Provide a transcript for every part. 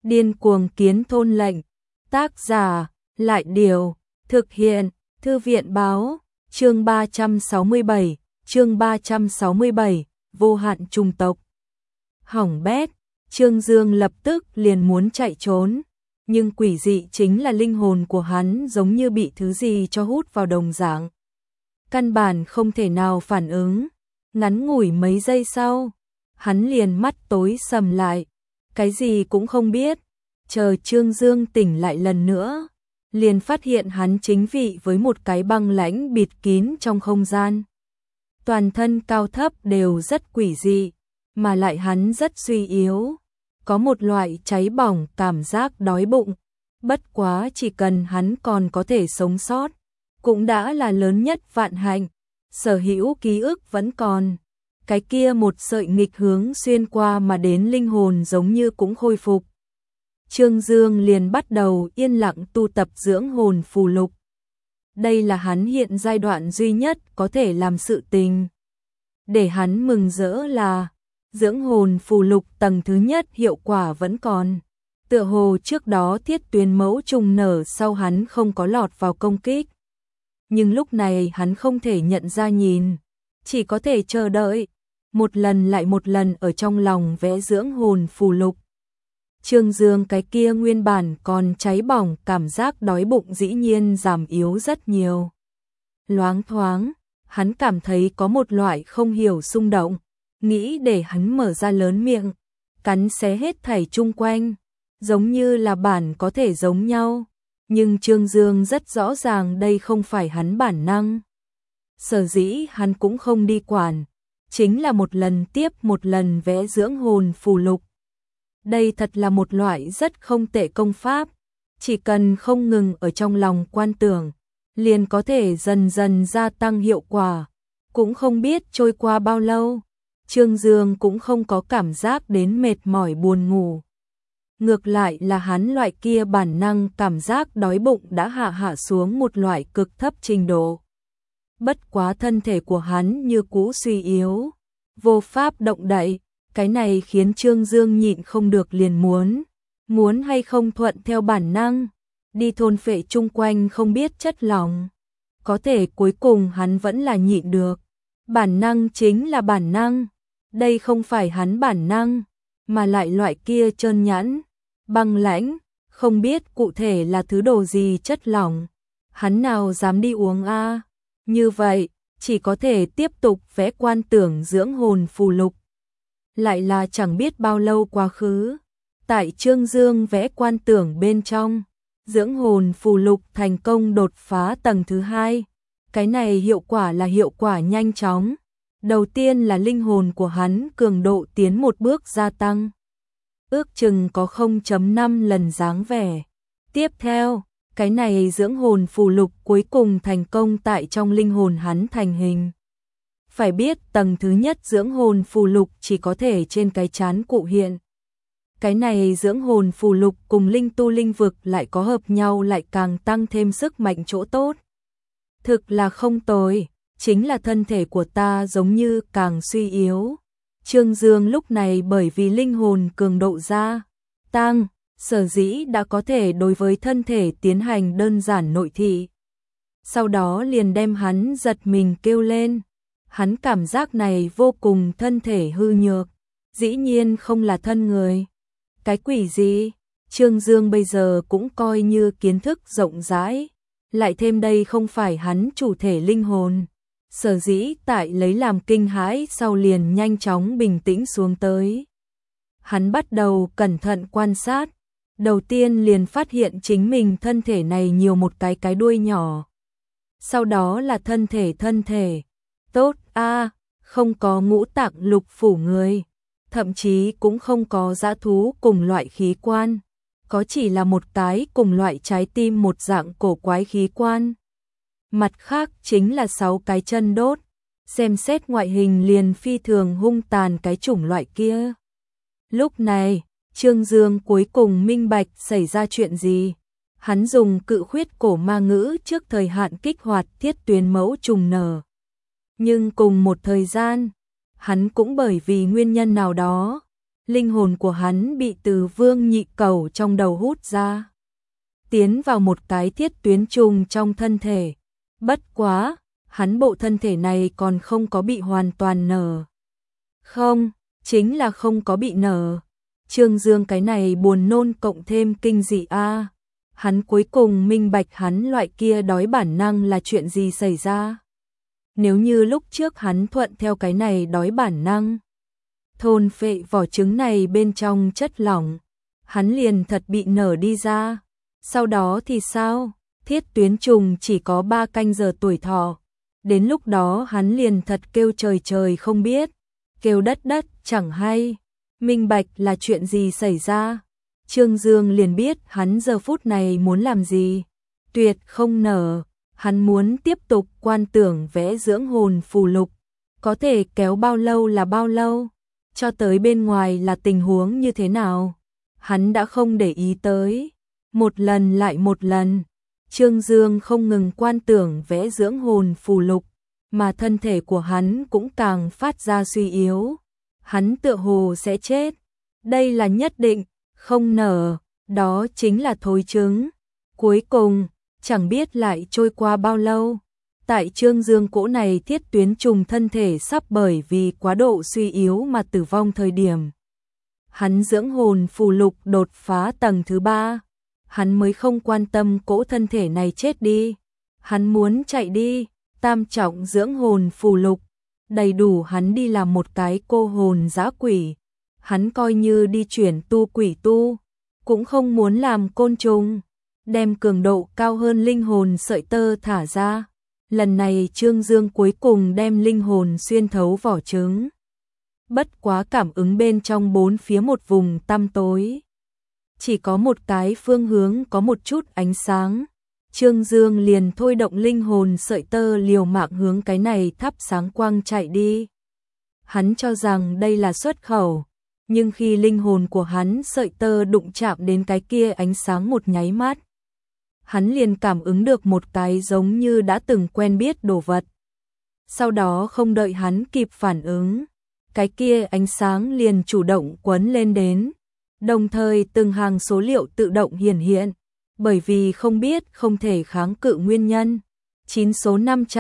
Điên cuồng kiến thôn lệnh. Tác giả, Lại Điều. Thực hiện, Thư viện Báo. Chương 367, vô hạn trùng tộc. Hỏng bét, Trương Dương lập tức liền muốn chạy trốn, nhưng quỷ dị chính là linh hồn của hắn giống như bị thứ gì cho hút vào đồng dạng. Căn bản không thể nào phản ứng, ngắn ngủi mấy giây sau, hắn liền mắt tối sầm lại, cái gì cũng không biết. Chờ Trương Dương tỉnh lại lần nữa, liền phát hiện hắn chính vị với một cái băng lãnh bịt kín trong không gian. Toàn thân cao thấp đều rất quỷ dị, mà lại hắn rất suy yếu, có một loại cháy bỏng cảm giác đói bụng. Bất quá chỉ cần hắn còn có thể sống sót, cũng đã là lớn nhất vạn hạnh. Sở hữu ký ức vẫn còn, cái kia một sợi nghịch hướng xuyên qua mà đến linh hồn giống như cũng khôi phục. Trương Dương liền bắt đầu yên lặng tu tập dưỡng hồn phù lục. Đây là hắn hiện giai đoạn duy nhất có thể làm sự tình. Để hắn mừng rỡ là dưỡng hồn phù lục tầng thứ nhất hiệu quả vẫn còn. Tựa hồ trước đó Thiết Tuyến mẫu trùng nở sau hắn không có lọt vào công kích. Nhưng lúc này hắn không thể nhận ra nhìn, chỉ có thể chờ đợi, một lần lại một lần ở trong lòng vẽ dưỡng hồn phù lục. Trương Dương cái kia nguyên bản còn cháy bỏng cảm giác đói bụng dĩ nhiên giảm yếu rất nhiều. Loáng thoáng, hắn cảm thấy có một loại không hiểu xung động, nghĩ để hắn mở ra lớn miệng, cắn xé hết thảy chung quanh, giống như là bản có thể giống nhau. Nhưng Trương Dương rất rõ ràng đây không phải hắn bản năng. Sở dĩ hắn cũng không đi quản, chính là một lần tiếp một lần vẽ dưỡng hồn phù lục. Đây thật là một loại rất không tệ công pháp, chỉ cần không ngừng ở trong lòng quan tưởng, liền có thể dần dần gia tăng hiệu quả. Cũng không biết trôi qua bao lâu, Trương Dương cũng không có cảm giác đến mệt mỏi buồn ngủ. Ngược lại là hắn loại kia bản năng cảm giác đói bụng đã hạ xuống một loại cực thấp trình độ. Bất quá thân thể của hắn như cũ suy yếu, vô pháp động đậy, cái này khiến Trương Dương nhịn không được liền muốn hay không thuận theo bản năng, đi thôn phệ chung quanh không biết chất lỏng. Có thể cuối cùng hắn vẫn là nhịn được. Bản năng chính là bản năng, đây không phải hắn bản năng, mà lại loại kia trơn nhẵn, băng lãnh, không biết cụ thể là thứ đồ gì chất lỏng. Hắn nào dám đi uống a? Như vậy, chỉ có thể tiếp tục vẽ quan tưởng dưỡng hồn phù lục. Lại là chẳng biết bao lâu quá khứ, tại Trương Dương vẽ quan tưởng bên trong, dưỡng hồn phù lục thành công đột phá tầng thứ 2. Cái này hiệu quả là hiệu quả nhanh chóng. Đầu tiên là linh hồn của hắn cường độ tiến một bước gia tăng, ước chừng có 0.5 lần dáng vẻ. Tiếp theo, cái này dưỡng hồn phù lục cuối cùng thành công tại trong linh hồn hắn thành hình. Phải biết tầng thứ nhất dưỡng hồn phù lục chỉ có thể trên cái trán cụ hiện. Cái này dưỡng hồn phù lục cùng linh tu linh vực lại có hợp nhau lại càng tăng thêm sức mạnh chỗ tốt. Thực là không tồi, chính là thân thể của ta giống như càng suy yếu. Trương Dương lúc này bởi vì linh hồn cường độ gia tăng, sở dĩ đã có thể đối với thân thể tiến hành đơn giản nội thị. Sau đó liền đem hắn giật mình kêu lên. Hắn cảm giác này vô cùng thân thể hư nhược, dĩ nhiên không là thân người. Cái quỷ gì? Trương Dương bây giờ cũng coi như kiến thức rộng rãi, lại thêm đây không phải hắn chủ thể linh hồn. Sở dĩ tại lấy làm kinh hãi sau liền nhanh chóng bình tĩnh xuống tới. Hắn bắt đầu cẩn thận quan sát, đầu tiên liền phát hiện chính mình thân thể này nhiều một cái đuôi nhỏ. Sau đó là thân thể. Tốt a, không có ngũ tạng lục phủ người, thậm chí cũng không có dã thú cùng loại khí quan, có chỉ là một cái cùng loại trái tim một dạng cổ quái khí quan. Mặt khác chính là 6 cái chân đốt, xem xét ngoại hình liền phi thường hung tàn cái chủng loại kia. Lúc này, Trương Dương cuối cùng minh bạch xảy ra chuyện gì. Hắn dùng cự khuyết cổ ma ngữ trước thời hạn kích hoạt Thiết Tuyến mẫu trùng nở. Nhưng cùng một thời gian, hắn cũng bởi vì nguyên nhân nào đó, linh hồn của hắn bị từ vương nhị cầu trong đầu hút ra, tiến vào một cái thiết tuyến trùng trong thân thể. Bất quá, hắn bộ thân thể này còn không có bị hoàn toàn nở. Không, chính là không có bị nở. Trương Dương cái này buồn nôn cộng thêm kinh dị a. Hắn cuối cùng minh bạch hắn loại kia đói bản năng là chuyện gì xảy ra. Nếu như lúc trước hắn thuận theo cái này đói bản năng, thôn phệ vỏ trứng này bên trong chất lỏng, hắn liền thật bị nở đi ra. Sau đó thì sao? Thiết tuyến trùng chỉ có 3 canh giờ tuổi thọ. Đến lúc đó hắn liền thật kêu trời trời không biết, kêu đất đất chẳng hay. Minh bạch là chuyện gì xảy ra. Trương Dương liền biết hắn giờ phút này muốn làm gì. Tuyệt không nở, hắn muốn tiếp tục quan tưởng vẽ dưỡng hồn phù lục. Có thể kéo bao lâu là bao lâu, cho tới bên ngoài là tình huống như thế nào, hắn đã không để ý tới. Một lần lại một lần, Trương Dương không ngừng quan tưởng vẽ dưỡng hồn phù lục, mà thân thể của hắn cũng càng phát ra suy yếu. Hắn tựa hồ sẽ chết. Đây là nhất định, không nở, đó chính là thối trứng. Cuối cùng, chẳng biết lại trôi qua bao lâu. Tại Trương Dương cỗ này thiết tuyến trùng thân thể sắp bởi vì quá độ suy yếu mà tử vong thời điểm. Hắn dưỡng hồn phù lục đột phá tầng thứ 3. Hắn mới không quan tâm cỗ thân thể này chết đi. Hắn muốn chạy đi. Tam trọng dưỡng hồn phù lục, đầy đủ hắn đi làm một cái cô hồn dã quỷ. Hắn coi như đi chuyển tu quỷ tu, cũng không muốn làm côn trùng. Đem cường độ cao hơn linh hồn sợi tơ thả ra. Lần này Trương Dương cuối cùng đem linh hồn xuyên thấu vỏ trứng. Bất quá cảm ứng bên trong bốn phía một vùng tăm tối. Chỉ có một cái phương hướng có một chút ánh sáng. Trương Dương liền thôi động linh hồn sợi tơ liều mạng hướng cái này thắp sáng quang chạy đi. Hắn cho rằng đây là xuất khẩu, nhưng khi linh hồn của hắn sợi tơ đụng chạm đến cái kia ánh sáng một nháy mắt, hắn liền cảm ứng được một cái giống như đã từng quen biết đồ vật. Sau đó không đợi hắn kịp phản ứng, cái kia ánh sáng liền chủ động quấn lên đến, đồng thời từng hàng số liệu tự động hiển hiện. Bởi vì không biết không thể kháng cự nguyên nhân, 9 số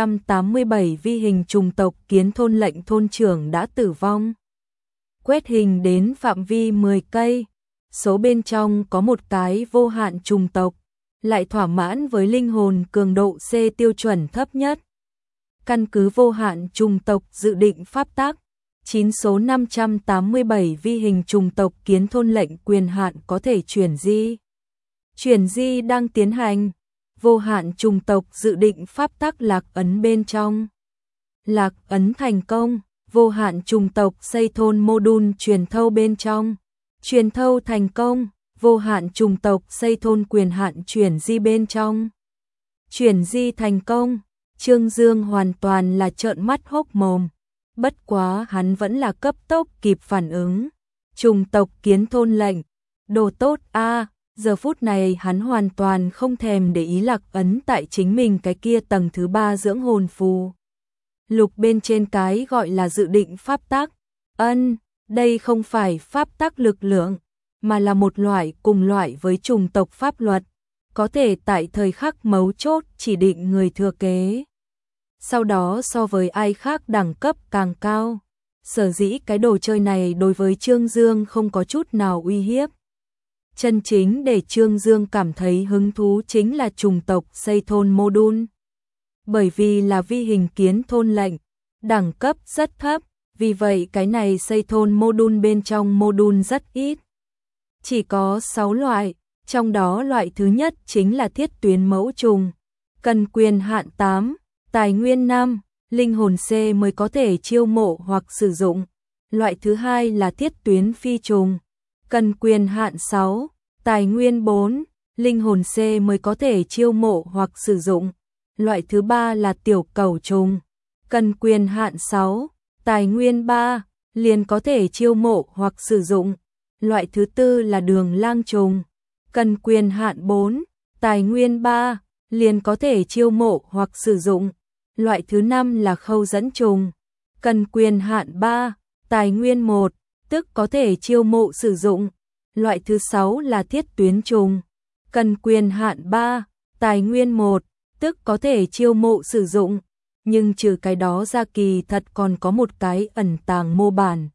587 vi hình trùng tộc kiến thôn lệnh thôn trưởng đã tử vong. Quét hình đến phạm vi 10 cây, số bên trong có một cái vô hạn trùng tộc, lại thỏa mãn với linh hồn cường độ C tiêu chuẩn thấp nhất. Căn cứ vô hạn trùng tộc dự định pháp tắc, 9 số 587 vi hình trùng tộc kiến thôn lệnh quyền hạn có thể chuyển di. Chuyển di đang tiến hành, vô hạn trùng tộc dự định pháp tắc lạc ấn bên trong. Lạc ấn thành công, vô hạn trùng tộc xây thôn mô đun truyền thâu bên trong. Truyền thâu thành công, vô hạn trùng tộc xây thôn quyền hạn chuyển di bên trong. Chuyển di thành công, Trương Dương hoàn toàn là trợn mắt hốc mồm. Bất quá hắn vẫn là cấp tốc kịp phản ứng. Trùng tộc kiến thôn lệnh, đồ tốt a. Giờ phút này hắn hoàn toàn không thèm để ý lạc ấn tại chính mình cái kia tầng thứ 3 dưỡng hồn phù lục bên trên cái gọi là dự định pháp tắc. Đây không phải pháp tắc lực lượng, mà là một loại cùng loại với trùng tộc pháp luật, có thể tại thời khắc mấu chốt chỉ định người thừa kế. Sau đó so với ai khác đẳng cấp càng cao. Sở dĩ cái đồ chơi này đối với Trương Dương không có chút nào uy hiếp. Chân chính để Trương Dương cảm thấy hứng thú chính là trùng tộc xây thôn mô đun. Bởi vì là vi hình kiến thôn lệnh, đẳng cấp rất thấp, vì vậy cái này xây thôn mô đun bên trong mô đun rất ít. Chỉ có 6 loại, trong đó loại thứ nhất chính là thiết tuyến mẫu trùng. Cần quyền hạn 8, tài nguyên 5, linh hồn C mới có thể chiêu mộ hoặc sử dụng. Loại thứ hai là thiết tuyến phi trùng. Cần quyền hạn 6, tài nguyên 4, linh hồn C mới có thể chiêu mộ hoặc sử dụng. Loại thứ ba là tiểu cẩu trùng. Cần quyền hạn 6, tài nguyên 3, liền có thể chiêu mộ hoặc sử dụng. Loại thứ tư là đường lang trùng. Cần quyền hạn 4, tài nguyên 3, liền có thể chiêu mộ hoặc sử dụng. Loại thứ năm là khâu dẫn trùng. Cần quyền hạn 3, tài nguyên 1, tức có thể chiêu mộ sử dụng. Loại thứ 6 là thiết tuyến trùng, cần quyền hạn 3, tài nguyên 1, tức có thể chiêu mộ sử dụng. Nhưng trừ cái đó ra kỳ thật còn có một cái ẩn tàng mô bản.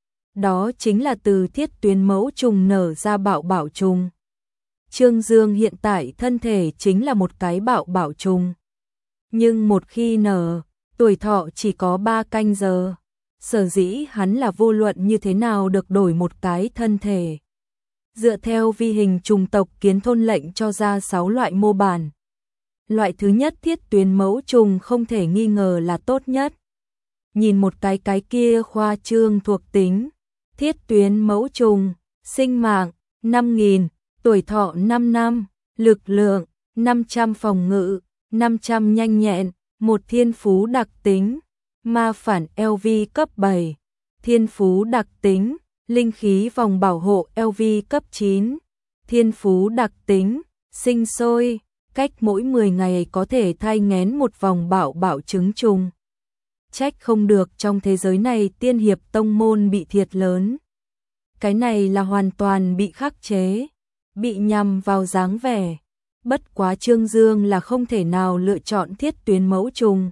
Đó chính là từ thiết tuyến mẫu trùng nở ra bạo bảo trùng. Trương Dương hiện tại thân thể chính là một cái bạo bảo trùng. Nhưng một khi nở, tuổi thọ chỉ có 3 canh giờ. Sở dĩ hắn là vô luận như thế nào được đổi một cái thân thể. Dựa theo vi hình trùng tộc Kiến Thôn lệnh cho ra 6 loại mô bản. Loại thứ nhất thiết tuyến mẫu trùng không thể nghi ngờ là tốt nhất. Nhìn một cái kia khoa trương thuộc tính. Thiết tuyến mẫu trùng, sinh mạng, 5.000, tuổi thọ 5 năm, lực lượng, 500 phòng ngự, 500 nhanh nhẹn, một thiên phú đặc tính, ma phản LV cấp 7, thiên phú đặc tính, linh khí vòng bảo hộ LV cấp 9, thiên phú đặc tính, sinh sôi, cách mỗi 10 ngày có thể thai nghén một vòng bảo trứng trùng. Trách không được trong thế giới này tiên hiệp tông môn bị thiệt lớn. Cái này là hoàn toàn bị khắc chế, bị nhằm vào dáng vẻ. Bất quá Trương Dương là không thể nào lựa chọn thiết tuyến mẫu trùng.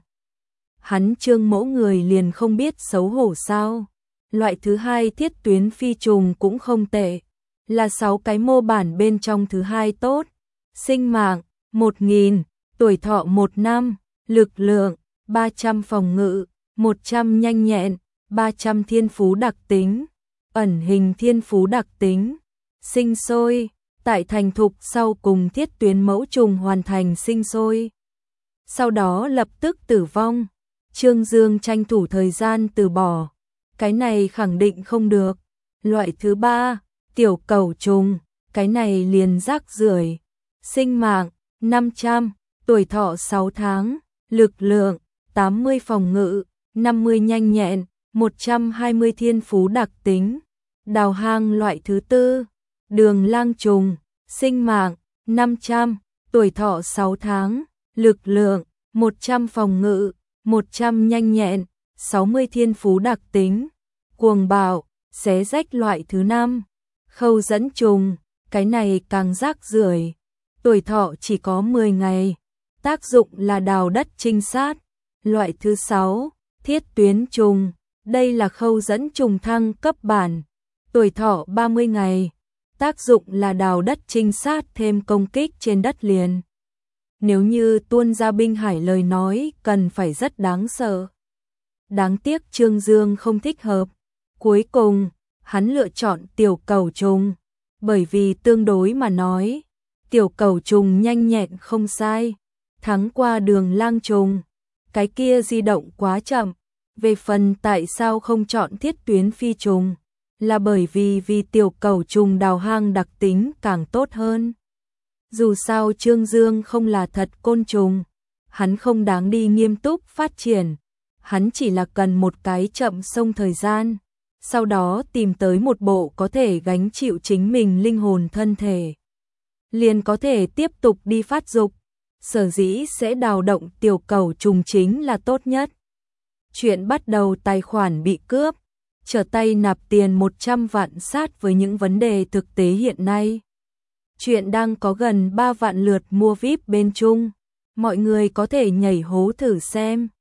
Hắn Trương mẫu người liền không biết xấu hổ sao. Loại thứ hai thiết tuyến phi trùng cũng không tệ, là 6 cái mô bản bên trong thứ hai tốt. Sinh mạng, 1.000, tuổi thọ 1 năm, lực lượng, 300 phòng ngự, 100 nhanh nhẹn, 300 thiên phú đặc tính, ẩn hình thiên phú đặc tính, sinh sôi, tại thành thục sau cùng thiết tuyến mẫu trùng hoàn thành sinh sôi. Sau đó lập tức tử vong, Trương Dương tranh thủ thời gian từ bỏ, cái này khẳng định không được. Loại thứ 3, tiểu cẩu trùng, cái này liền rác rưởi, sinh mạng, 500, tuổi thọ 6 tháng, lực lượng, 80 phòng ngự, 50 nhanh nhẹn, 120 thiên phú đặc tính. Đào hang loại thứ 4, đường lang trùng, sinh mạng, 500, tuổi thọ 6 tháng, lực lượng, 100 phòng ngự, 100 nhanh nhẹn, 60 thiên phú đặc tính. Cuồng bạo, xé rách loại thứ 5, khâu dẫn trùng, cái này càng rác rưởi, tuổi thọ chỉ có 10 ngày, tác dụng là đào đất trinh sát. Loại thứ 6, thiết tuyến trùng, đây là khâu dẫn trùng thăng cấp bản, tuổi thọ 30 ngày, tác dụng là đào đất trinh sát thêm công kích trên đất liền. Nếu như tuôn ra binh hải lời nói cần phải rất đáng sợ. Đáng tiếc Trương Dương không thích hợp. Cuối cùng, hắn lựa chọn tiểu cẩu trùng, bởi vì tương đối mà nói, tiểu cẩu trùng nhanh nhẹn không sai, thắng qua đường lang trùng, cái kia di động quá chậm. Về phần tại sao không chọn thiết tuyến phi trùng, là bởi vì tiểu cẩu trùng đào hang đặc tính càng tốt hơn. Dù sao Trương Dương không là thật côn trùng, hắn không đáng đi nghiêm túc phát triển, hắn chỉ là cần một cái chậm sông thời gian, sau đó tìm tới một bộ có thể gánh chịu chính mình linh hồn thân thể. Liền có thể tiếp tục đi phát dục, sở dĩ sẽ đào động tiểu cẩu trùng chính là tốt nhất. Chuyện bắt đầu tài khoản bị cướp, trở tay nạp tiền 100 vạn sát với những vấn đề thực tế hiện nay. Chuyện đang có gần 3 vạn lượt mua VIP bên Trung, mọi người có thể nhảy hố thử xem.